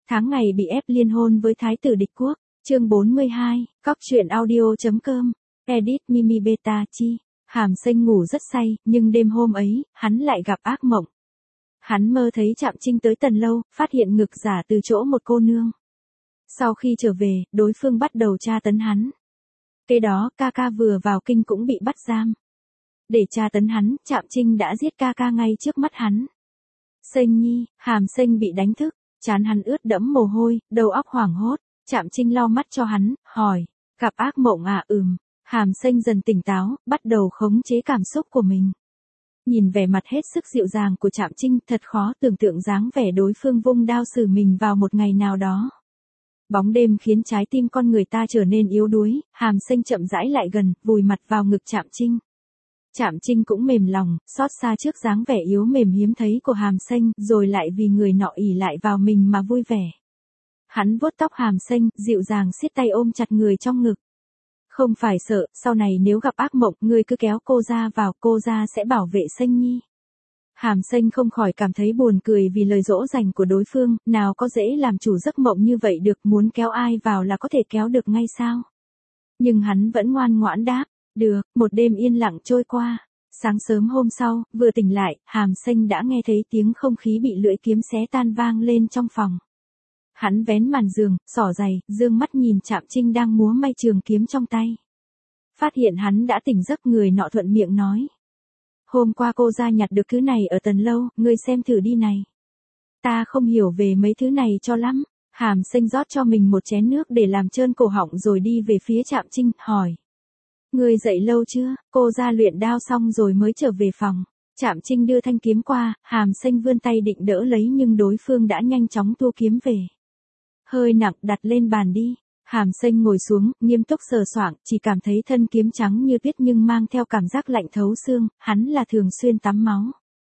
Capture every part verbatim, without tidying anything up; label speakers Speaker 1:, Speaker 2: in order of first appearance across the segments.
Speaker 1: Tháng ngày bị ép liên hôn với thái tử địch quốc, chương bốn mươi hai, cóc truyện audio.com, edit Mimi Beta Chi. Hàm Xanh ngủ rất say, nhưng đêm hôm ấy, hắn lại gặp ác mộng. Hắn mơ thấy Trạm Trinh tới Tần Lâu, phát hiện ngực giả từ chỗ một cô nương. Sau khi trở về, đối phương bắt đầu tra tấn hắn. Kế đó, ca ca vừa vào kinh cũng bị bắt giam. Để tra tấn hắn, Trạm Trinh đã giết ca ca ngay trước mắt hắn. Xanh nhi, Hàm Xanh bị đánh thức, trán hắn ướt đẫm mồ hôi, đầu óc hoảng hốt. Trạm Trinh lau mắt cho hắn, hỏi, gặp ác mộng à? Ừm. Hàm Xanh dần tỉnh táo, bắt đầu khống chế cảm xúc của mình. Nhìn vẻ mặt hết sức dịu dàng của Trạm Trinh, thật khó tưởng tượng dáng vẻ đối phương vung đao xử mình vào một ngày nào đó. Bóng đêm khiến trái tim con người ta trở nên yếu đuối, Hàm Xanh chậm rãi lại gần, vùi mặt vào ngực Trạm Trinh. Trạm Trinh cũng mềm lòng, xót xa trước dáng vẻ yếu mềm hiếm thấy của Hàm Xanh, rồi lại vì người nọ ỷ lại vào mình mà vui vẻ. Hắn vuốt tóc Hàm Xanh, dịu dàng siết tay ôm chặt người trong ngực. Không phải sợ, sau này nếu gặp ác mộng, ngươi cứ kéo cô ra vào, cô ra sẽ bảo vệ Xanh nhi. Hàm Xanh không khỏi cảm thấy buồn cười vì lời dỗ dành của đối phương, nào có dễ làm chủ giấc mộng như vậy được, muốn kéo ai vào là có thể kéo được ngay sao. Nhưng hắn vẫn ngoan ngoãn đáp, được. Một đêm yên lặng trôi qua. Sáng sớm hôm sau, vừa tỉnh lại, Hàm Xanh đã nghe thấy tiếng không khí bị lưỡi kiếm xé tan vang lên trong phòng. Hắn vén màn giường, xỏ giày, dương mắt nhìn Trạm Trinh đang múa may trường kiếm trong tay. Phát hiện hắn đã tỉnh giấc, người nọ thuận miệng nói. Hôm qua cô ra nhặt được thứ này ở Tần Lâu, ngươi xem thử đi này. Ta không hiểu về mấy thứ này cho lắm. Hàm Xanh rót cho mình một chén nước để làm trơn cổ họng rồi đi về phía Trạm Trinh, hỏi. Ngươi dậy lâu chưa? Cô ra luyện đao xong rồi mới trở về phòng. Trạm Trinh đưa thanh kiếm qua, Hàm Xanh vươn tay định đỡ lấy nhưng đối phương đã nhanh chóng tua kiếm về. Hơi nặng, đặt lên bàn đi. Hàm Xanh ngồi xuống, nghiêm túc sờ soạng, chỉ cảm thấy thân kiếm trắng như tuyết nhưng mang theo cảm giác lạnh thấu xương, hắn là thường xuyên tắm máu.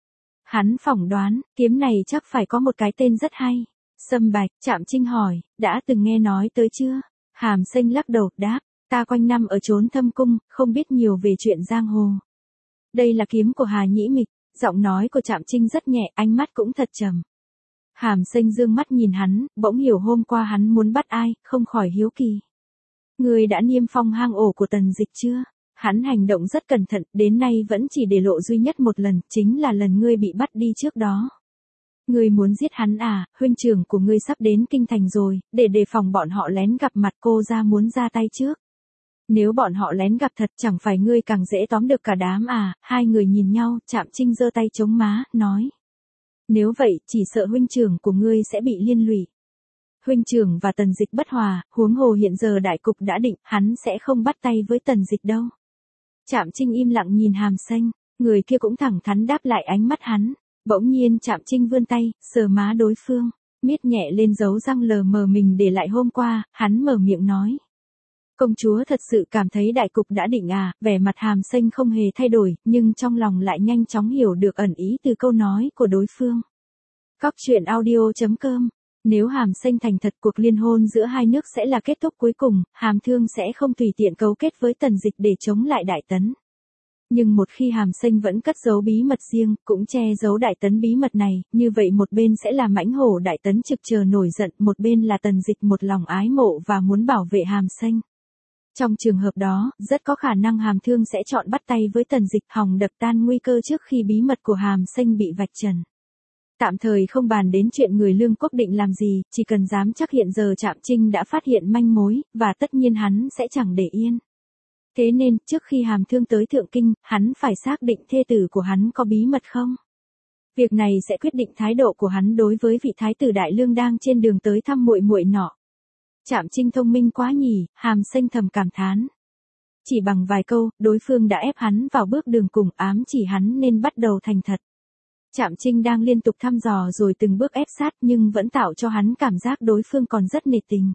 Speaker 1: Hắn phỏng đoán, kiếm này chắc phải có một cái tên rất hay. Sâm Bạch. Trạm Trinh hỏi, đã từng nghe nói tới chưa? Hàm Xanh lắc đầu, đáp, ta quanh năm ở chốn thâm cung, không biết nhiều về chuyện giang hồ. Đây là kiếm của Hà Nhĩ Mịch. Giọng nói của Trạm Trinh rất nhẹ, ánh mắt cũng thật trầm. Hàm Xanh dương mắt nhìn hắn, bỗng hiểu hôm qua hắn muốn bắt ai, không khỏi hiếu kỳ. Ngươi đã niêm phong hang ổ của Tần Dịch chưa? Hắn hành động rất cẩn thận, đến nay vẫn chỉ để lộ duy nhất một lần, chính là lần ngươi bị bắt đi trước đó. Ngươi muốn giết hắn à? Huynh trưởng của ngươi sắp đến kinh thành rồi, để đề phòng bọn họ lén gặp mặt, cô ra muốn ra tay trước. Nếu bọn họ lén gặp thật, chẳng phải ngươi càng dễ tóm được cả đám à? Hai người nhìn nhau, Trạm Trinh giơ tay chống má, nói. Nếu vậy, chỉ sợ huynh trưởng của ngươi sẽ bị liên lụy. Huynh trưởng và Tần Dịch bất hòa, huống hồ hiện giờ đại cục đã định, hắn sẽ không bắt tay với Tần Dịch đâu. Trạm Trinh im lặng nhìn Hàm Xanh, người kia cũng thẳng thắn đáp lại ánh mắt hắn. Bỗng nhiên Trạm Trinh vươn tay, sờ má đối phương, miết nhẹ lên dấu răng lờ mờ mình để lại hôm qua, hắn mở miệng nói. Công chúa thật sự cảm thấy đại cục đã định à? Vẻ mặt Hàm Xanh không hề thay đổi, nhưng trong lòng lại nhanh chóng hiểu được ẩn ý từ câu nói của đối phương. Cóc truyện audio.com. Nếu Hàm Xanh thành thật, cuộc liên hôn giữa hai nước sẽ là kết thúc cuối cùng, Hàm Thương sẽ không tùy tiện cấu kết với Tần Dịch để chống lại Đại Tấn. Nhưng một khi Hàm Xanh vẫn cất giấu bí mật riêng, cũng che giấu Đại Tấn bí mật này, như vậy một bên sẽ là mãnh hổ Đại Tấn trực chờ nổi giận, một bên là Tần Dịch một lòng ái mộ và muốn bảo vệ Hàm Xanh. Trong trường hợp đó, rất có khả năng Hàm Thương sẽ chọn bắt tay với Tần Dịch, hòng đập tan nguy cơ trước khi bí mật của Hàm Xanh bị vạch trần. Tạm thời không bàn đến chuyện người Lương Quốc định làm gì, chỉ cần dám chắc hiện giờ Trạm Trinh đã phát hiện manh mối, và tất nhiên hắn sẽ chẳng để yên. Thế nên, trước khi Hàm Thương tới Thượng Kinh, hắn phải xác định thê tử của hắn có bí mật không. Việc này sẽ quyết định thái độ của hắn đối với vị thái tử Đại Lương đang trên đường tới thăm muội muội nọ. Trạm Trinh thông minh quá nhỉ, Hàm Xanh thầm cảm thán. Chỉ bằng vài câu, đối phương đã ép hắn vào bước đường cùng, ám chỉ hắn nên bắt đầu thành thật. Trạm Trinh đang liên tục thăm dò rồi từng bước ép sát nhưng vẫn tạo cho hắn cảm giác đối phương còn rất nề tình.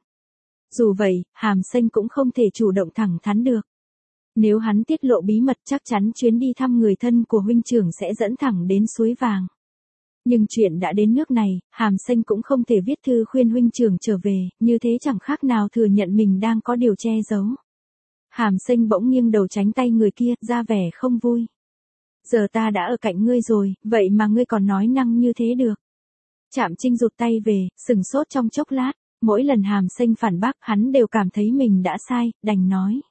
Speaker 1: Dù vậy, Hàm Xanh cũng không thể chủ động thẳng thắn được. Nếu hắn tiết lộ bí mật chắc chắn chuyến đi thăm người thân của huynh trưởng sẽ dẫn thẳng đến suối vàng. Nhưng chuyện đã đến nước này, Hàm Xanh cũng không thể viết thư khuyên huynh trưởng trở về, như thế chẳng khác nào thừa nhận mình đang có điều che giấu. Hàm Xanh bỗng nghiêng đầu tránh tay người kia, ra vẻ không vui. Giờ ta đã ở cạnh ngươi rồi, vậy mà ngươi còn nói năng như thế được. Trạm Trinh rụt tay về, sừng sốt trong chốc lát, mỗi lần Hàm Xanh phản bác hắn đều cảm thấy mình đã sai, đành nói.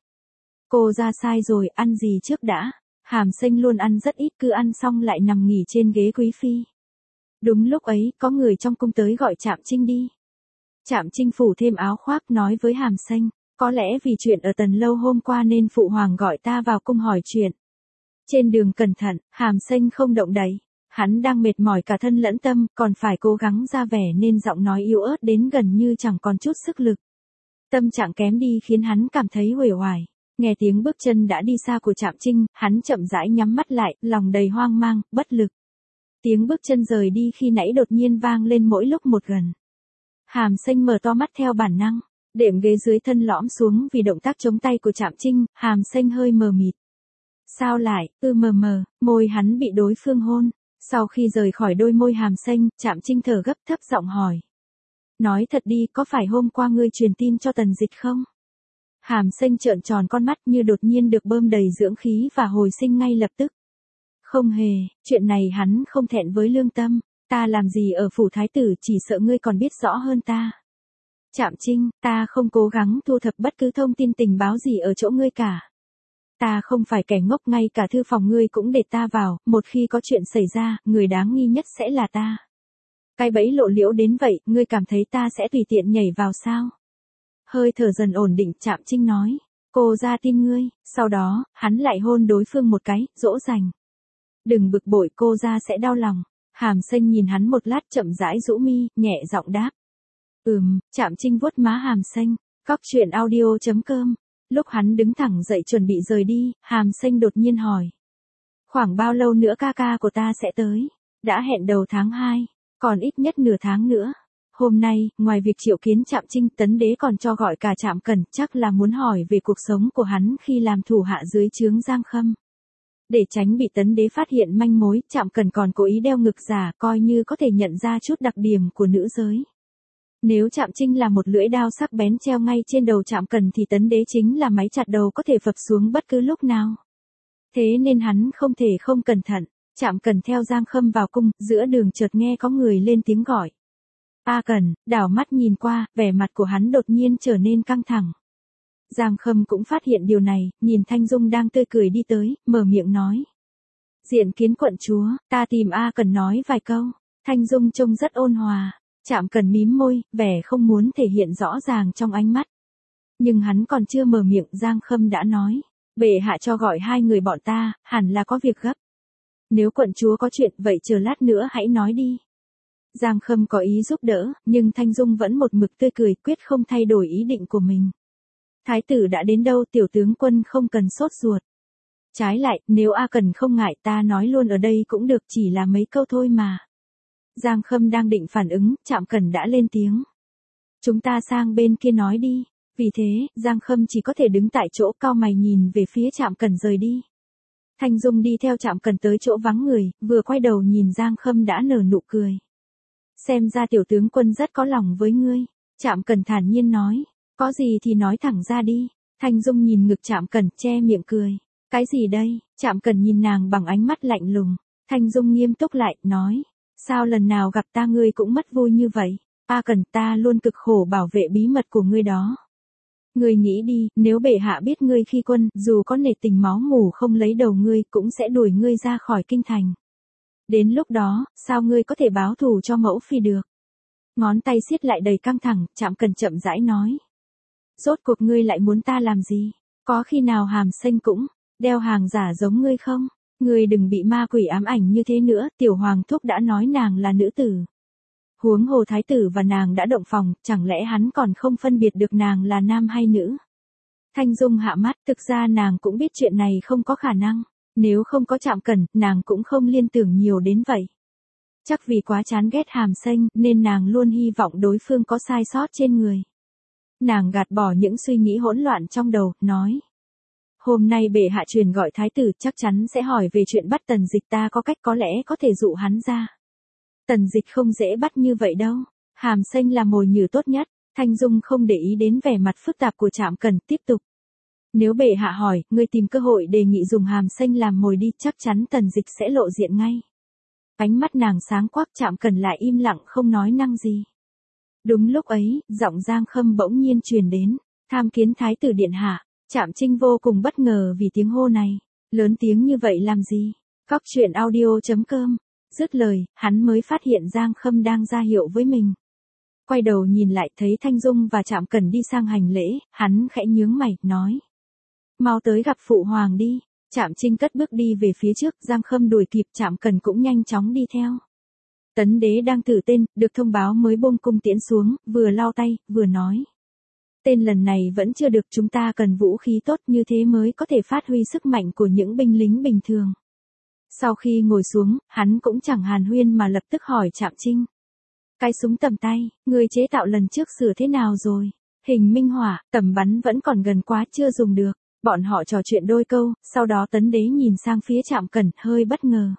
Speaker 1: Cô ra sai rồi, ăn gì trước đã. Hàm Xanh luôn ăn rất ít, cứ ăn xong lại nằm nghỉ trên ghế quý phi. Đúng lúc ấy, có người trong cung tới gọi Trạm Trinh đi. Trạm Trinh phủ thêm áo khoác nói với Hàm Xanh, có lẽ vì chuyện ở Tần Lâu hôm qua nên phụ hoàng gọi ta vào cung hỏi chuyện. Trên đường cẩn thận, Hàm Xanh không động đậy. Hắn đang mệt mỏi cả thân lẫn tâm, còn phải cố gắng ra vẻ nên giọng nói yếu ớt đến gần như chẳng còn chút sức lực. Tâm trạng kém đi khiến hắn cảm thấy uể oải. Nghe tiếng bước chân đã đi xa của Trạm Trinh, hắn chậm rãi nhắm mắt lại, lòng đầy hoang mang, bất lực. Tiếng bước chân rời đi khi nãy đột nhiên vang lên mỗi lúc một gần. Hàm Xanh mở to mắt theo bản năng, đệm ghế dưới thân lõm xuống vì động tác chống tay của Trạm Trinh, Hàm Xanh hơi mờ mịt. Sao lại, ư mờ mờ, môi hắn bị đối phương hôn. Sau khi rời khỏi đôi môi Hàm Xanh, Trạm Trinh thở gấp thấp giọng hỏi. Nói thật đi, có phải hôm qua ngươi truyền tin cho Tần Dịch không? Hàm Xanh trợn tròn con mắt như đột nhiên được bơm đầy dưỡng khí và hồi sinh ngay lập tức. Không hề, chuyện này hắn không thẹn với lương tâm, ta làm gì ở phủ thái tử chỉ sợ ngươi còn biết rõ hơn ta. Trạm Trinh, ta không cố gắng thu thập bất cứ thông tin tình báo gì ở chỗ ngươi cả. Ta không phải kẻ ngốc, ngay cả thư phòng ngươi cũng để ta vào, một khi có chuyện xảy ra, người đáng nghi nhất sẽ là ta. Cái bẫy lộ liễu đến vậy, ngươi cảm thấy ta sẽ tùy tiện nhảy vào sao? Hơi thở dần ổn định, Trạm Trinh nói, cô ra tin ngươi, sau đó, hắn lại hôn đối phương một cái, dỗ dành. Đừng bực bội, cô ra sẽ đau lòng. Hàm Xanh nhìn hắn một lát chậm rãi rũ mi, nhẹ giọng đáp. Ừm, Trạm Trinh vuốt má Hàm Xanh, cóc truyện audio chấm com. Lúc hắn đứng thẳng dậy chuẩn bị rời đi, Hàm Xanh đột nhiên hỏi. Khoảng bao lâu nữa ca ca của ta sẽ tới? Đã hẹn đầu tháng hai, còn ít nhất nửa tháng nữa. Hôm nay, ngoài việc triệu kiến Trạm Trinh, Tấn Đế còn cho gọi cả Trạm Cẩn, chắc là muốn hỏi về cuộc sống của hắn khi làm thủ hạ dưới trướng Giang Khâm. Để tránh bị Tấn Đế phát hiện manh mối, Trạm Cẩn còn cố ý đeo ngực giả, coi như có thể nhận ra chút đặc điểm của nữ giới. Nếu Trạm Trinh là một lưỡi đao sắc bén treo ngay trên đầu Trạm Cẩn thì Tấn Đế chính là máy chặt đầu có thể phập xuống bất cứ lúc nào. Thế nên hắn không thể không cẩn thận. Trạm Cẩn theo Giang Khâm vào cung, giữa đường chợt nghe có người lên tiếng gọi. A Cẩn, đảo mắt nhìn qua, vẻ mặt của hắn đột nhiên trở nên căng thẳng. Giang Khâm cũng phát hiện điều này, nhìn Thanh Dung đang tươi cười đi tới, mở miệng nói. Diện kiến quận chúa, ta tìm A Cẩn nói vài câu. Thanh Dung trông rất ôn hòa. Trạm Cẩn mím môi, vẻ không muốn thể hiện rõ ràng trong ánh mắt. Nhưng hắn còn chưa mở miệng, Giang Khâm đã nói. Bệ hạ cho gọi hai người bọn ta, hẳn là có việc gấp. Nếu quận chúa có chuyện, vậy chờ lát nữa hãy nói đi. Giang Khâm có ý giúp đỡ, nhưng Thanh Dung vẫn một mực tươi cười, quyết không thay đổi ý định của mình. Thái tử đã đến đâu, tiểu tướng quân không cần sốt ruột. Trái lại, nếu A Cẩn không ngại, ta nói luôn ở đây cũng được, chỉ là mấy câu thôi mà. Giang Khâm đang định phản ứng, Trạm Cẩn đã lên tiếng. Chúng ta sang bên kia nói đi. Vì thế, Giang Khâm chỉ có thể đứng tại chỗ cau mày nhìn về phía Trạm Cẩn rời đi. Thanh Dung đi theo Trạm Cẩn tới chỗ vắng người, vừa quay đầu nhìn Giang Khâm đã nở nụ cười. Xem ra tiểu tướng quân rất có lòng với ngươi. Trạm Cẩn thản nhiên nói. Có gì thì nói thẳng ra đi. Thanh Dung nhìn ngực Trạm Cẩn, che miệng cười. Cái gì đây? Trạm Cẩn nhìn nàng bằng ánh mắt lạnh lùng. Thanh Dung nghiêm túc lại, nói. Sao lần nào gặp ta ngươi cũng mất vui như vậy? A Cẩn, ta luôn cực khổ bảo vệ bí mật của ngươi đó. Ngươi nghĩ đi, nếu bệ hạ biết ngươi khi quân, dù có nể tình máu mủ không lấy đầu ngươi, cũng sẽ đuổi ngươi ra khỏi kinh thành. Đến lúc đó, sao ngươi có thể báo thù cho mẫu phi được? Ngón tay siết lại đầy căng thẳng, Trạm Cẩn chậm rãi nói. Rốt cuộc ngươi lại muốn ta làm gì? Có khi nào Hàm Xanh cũng đeo hàng giả giống ngươi không? Ngươi đừng bị ma quỷ ám ảnh như thế nữa, tiểu hoàng thúc đã nói nàng là nữ tử. Huống hồ thái tử và nàng đã động phòng, chẳng lẽ hắn còn không phân biệt được nàng là nam hay nữ? Thanh Dung hạ mắt, thực ra nàng cũng biết chuyện này không có khả năng. Nếu không có Trạm Cẩn, nàng cũng không liên tưởng nhiều đến vậy. Chắc vì quá chán ghét Hàm Xanh, nên nàng luôn hy vọng đối phương có sai sót trên người. Nàng gạt bỏ những suy nghĩ hỗn loạn trong đầu, nói. Hôm nay bệ hạ truyền gọi thái tử, chắc chắn sẽ hỏi về chuyện bắt Tần Dịch, ta có cách có lẽ có thể dụ hắn ra. Tần Dịch không dễ bắt như vậy đâu. Hàm Xanh là mồi nhử tốt nhất. Thanh Dung không để ý đến vẻ mặt phức tạp của Trạm Cẩn, tiếp tục. Nếu bệ hạ hỏi, ngươi tìm cơ hội đề nghị dùng Hàm Xanh làm mồi đi, chắc chắn Tần Dịch sẽ lộ diện ngay. Ánh mắt nàng sáng quắc, Trạm Cẩn lại im lặng không nói năng gì. Đúng lúc ấy, giọng Giang Khâm bỗng nhiên truyền đến, tham kiến thái tử điện hạ. Trạm Trinh vô cùng bất ngờ vì tiếng hô này, lớn tiếng như vậy làm gì? Cóc truyện audio chấm com. Dứt lời, hắn mới phát hiện Giang Khâm đang ra hiệu với mình. Quay đầu nhìn lại thấy Thanh Dung và Trạm Cẩn đi sang hành lễ, hắn khẽ nhướng mày, nói. Mau tới gặp phụ hoàng đi. Trạm Trinh cất bước đi về phía trước, Giang Khâm đuổi kịp, Trạm Cẩn cũng nhanh chóng đi theo. Tấn đế đang thử tên, được thông báo mới buông cung tiễn xuống, vừa lau tay, vừa nói. Tên lần này vẫn chưa được, chúng ta cần vũ khí tốt như thế mới có thể phát huy sức mạnh của những binh lính bình thường. Sau khi ngồi xuống, hắn cũng chẳng hàn huyên mà lập tức hỏi Trạm Trinh. Cái súng tầm tay, người chế tạo lần trước sửa thế nào rồi? Hình minh hỏa, tầm bắn vẫn còn gần quá, chưa dùng được. Bọn họ trò chuyện đôi câu, sau đó Tấn đế nhìn sang phía Trạm Cẩn, hơi bất ngờ.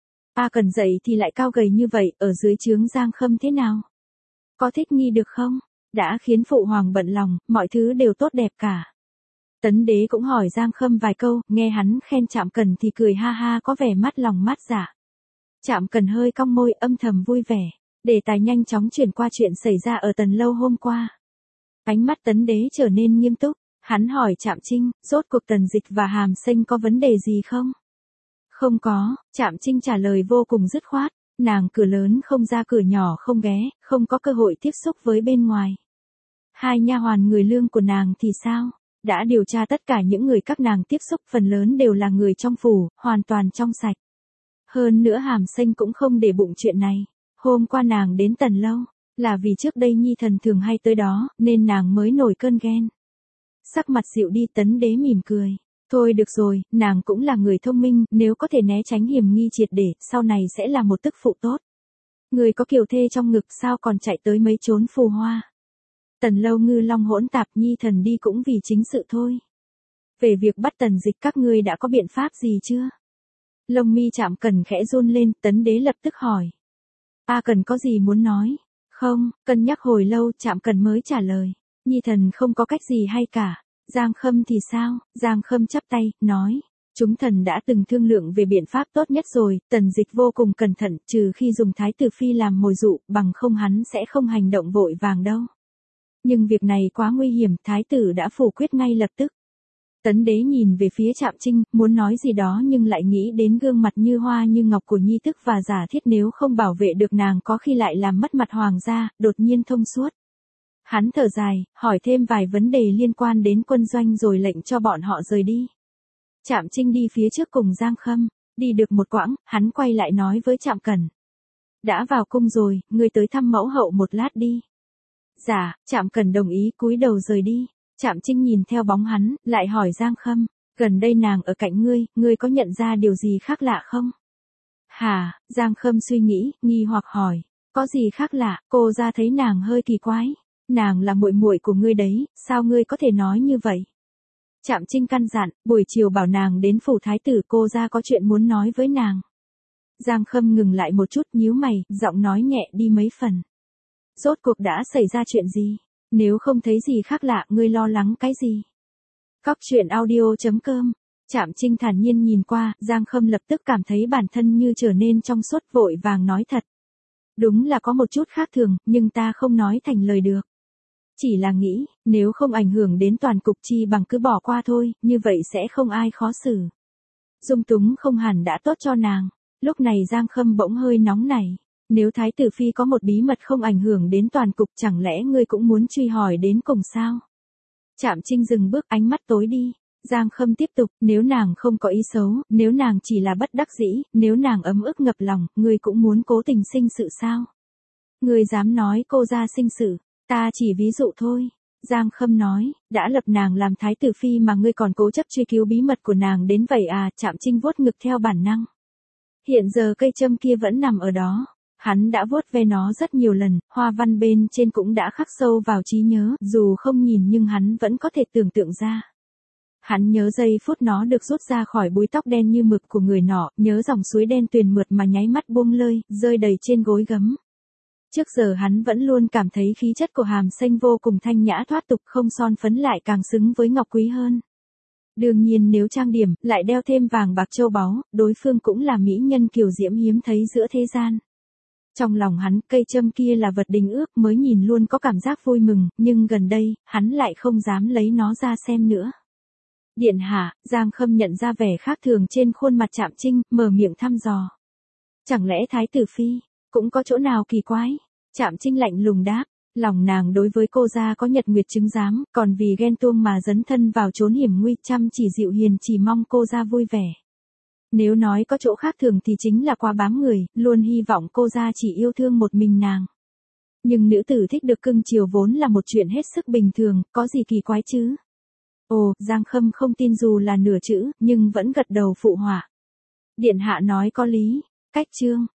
Speaker 1: A Cẩn dậy thì lại cao gầy như vậy, ở dưới trướng Giang Khâm thế nào? Có thích nghi được không? Đã khiến phụ hoàng bận lòng, mọi thứ đều tốt đẹp cả. Tấn đế cũng hỏi Giang Khâm vài câu, nghe hắn khen Trạm Cẩn thì cười ha ha, có vẻ mắt lòng mắt dạ. Trạm Cẩn hơi cong môi, âm thầm vui vẻ. Đề tài nhanh chóng chuyển qua chuyện xảy ra ở Tần Lâu hôm qua. Ánh mắt Tấn đế trở nên nghiêm túc, hắn hỏi Trạm Trinh, rốt cuộc Tần Dịch và Hàm Xanh có vấn đề gì không? Không có, Trạm Trinh trả lời vô cùng dứt khoát, nàng cửa lớn không ra cửa nhỏ không ghé, không có cơ hội tiếp xúc với bên ngoài. Hai nha hoàn người lương của nàng thì sao? Đã điều tra tất cả những người các nàng tiếp xúc, phần lớn đều là người trong phủ, hoàn toàn trong sạch. Hơn nữa Hàm Xanh cũng không để bụng chuyện này. Hôm qua nàng đến Tần Lâu, là vì trước đây Nhi Thần thường hay tới đó, nên nàng mới nổi cơn ghen. Sắc mặt dịu đi, Tấn đế mỉm cười. Thôi được rồi, nàng cũng là người thông minh, nếu có thể né tránh hiểm nghi triệt để, sau này sẽ là một tức phụ tốt. Người có kiều thê trong ngực sao còn chạy tới mấy chốn phù hoa. Tần Lâu ngư long hỗn tạp, Nhi Thần đi cũng vì chính sự thôi. Về việc bắt Tần Dịch các ngươi đã có biện pháp gì chưa? Lông mi Trạm Cẩn khẽ run lên, Tấn đế lập tức hỏi. A Cẩn có gì muốn nói? Không, cân nhắc hồi lâu, Trạm Cẩn mới trả lời. Nhi Thần không có cách gì hay cả. Giang Khâm thì sao? Giang Khâm chắp tay, nói. Chúng thần đã từng thương lượng về biện pháp tốt nhất rồi, Tần Dịch vô cùng cẩn thận, trừ khi dùng Thái tử Phi làm mồi dụ, bằng không hắn sẽ không hành động vội vàng đâu. Nhưng việc này quá nguy hiểm, Thái tử đã phủ quyết ngay lập tức. Tấn đế nhìn về phía Trạm Trinh, muốn nói gì đó nhưng lại nghĩ đến gương mặt như hoa như ngọc của Nhi Tức và Giả Thiết, nếu không bảo vệ được nàng có khi lại làm mất mặt hoàng gia, đột nhiên thông suốt. Hắn thở dài, hỏi thêm vài vấn đề liên quan đến quân doanh rồi lệnh cho bọn họ rời đi. Trạm Trinh đi phía trước cùng Giang Khâm, đi được một quãng, hắn quay lại nói với Trạm Cẩn. Đã vào cung rồi, ngươi tới thăm mẫu hậu một lát đi. Dạ, Trạm Cẩn đồng ý, cúi đầu rời đi. Trạm Trinh nhìn theo bóng hắn, lại hỏi Giang Khâm, gần đây nàng ở cạnh ngươi, ngươi có nhận ra điều gì khác lạ không? Hả, Giang Khâm suy nghĩ, nghi hoặc hỏi, có gì khác lạ? Cô ra thấy nàng hơi kỳ quái. Nàng là muội muội của ngươi đấy, sao ngươi có thể nói như vậy? Trạm Trinh căn dặn, buổi chiều bảo nàng đến phủ thái tử, cô ra có chuyện muốn nói với nàng. Giang Khâm ngừng lại một chút, nhíu mày, giọng nói nhẹ đi mấy phần. Rốt cuộc đã xảy ra chuyện gì? Nếu không thấy gì khác lạ, ngươi lo lắng cái gì? Cóc truyện audio chấm com. Trạm Trinh thản nhiên nhìn qua, Giang Khâm lập tức cảm thấy bản thân như trở nên trong suốt, vội vàng nói thật. Đúng là có một chút khác thường, nhưng ta không nói thành lời được. Chỉ là nghĩ, nếu không ảnh hưởng đến toàn cục chi bằng cứ bỏ qua thôi, như vậy sẽ không ai khó xử. Dung túng không hẳn đã tốt cho nàng. Lúc này Giang Khâm bỗng hơi nóng nảy. Nếu Thái tử Phi có một bí mật không ảnh hưởng đến toàn cục, chẳng lẽ ngươi cũng muốn truy hỏi đến cùng sao? Trạm Trinh dừng bước, ánh mắt tối đi. Giang Khâm tiếp tục, nếu nàng không có ý xấu, nếu nàng chỉ là bất đắc dĩ, nếu nàng ấm ức ngập lòng, ngươi cũng muốn cố tình sinh sự sao? Ngươi dám nói cô ra sinh sự, ta chỉ ví dụ thôi. Giang Khâm nói, đã lập nàng làm Thái tử Phi mà ngươi còn cố chấp truy cứu bí mật của nàng đến vậy à? Trạm Trinh vuốt ngực theo bản năng. Hiện giờ cây châm kia vẫn nằm ở đó. Hắn đã vuốt ve nó rất nhiều lần, hoa văn bên trên cũng đã khắc sâu vào trí nhớ, dù không nhìn nhưng hắn vẫn có thể tưởng tượng ra. Hắn nhớ giây phút nó được rút ra khỏi búi tóc đen như mực của người nọ, nhớ dòng suối đen tuyền mượt mà nháy mắt buông lơi, rơi đầy trên gối gấm. Trước giờ hắn vẫn luôn cảm thấy khí chất của Hàm Xanh vô cùng thanh nhã thoát tục, không son phấn lại càng xứng với ngọc quý hơn. Đương nhiên nếu trang điểm, lại đeo thêm vàng bạc châu báu, đối phương cũng là mỹ nhân kiều diễm hiếm thấy giữa thế gian. Trong lòng hắn, cây châm kia là vật đình ước, mới nhìn luôn có cảm giác vui mừng, nhưng gần đây, hắn lại không dám lấy nó ra xem nữa. Điện hạ, Giang Khâm nhận ra vẻ khác thường trên khuôn mặt Trạm Trinh, mở miệng thăm dò. Chẳng lẽ Thái tử phi, cũng có chỗ nào kỳ quái? Trạm Trinh lạnh lùng đáp, lòng nàng đối với cô gia có nhật nguyệt chứng giám, còn vì ghen tuông mà dấn thân vào chốn hiểm nguy, chăm chỉ dịu hiền chỉ mong cô gia vui vẻ. Nếu nói có chỗ khác thường thì chính là quá bám người, luôn hy vọng cô gia chỉ yêu thương một mình nàng. Nhưng nữ tử thích được cưng chiều vốn là một chuyện hết sức bình thường, có gì kỳ quái chứ? Ồ, Giang Khâm không tin dù là nửa chữ, nhưng vẫn gật đầu phụ họa. Điện hạ nói có lý. Cách chương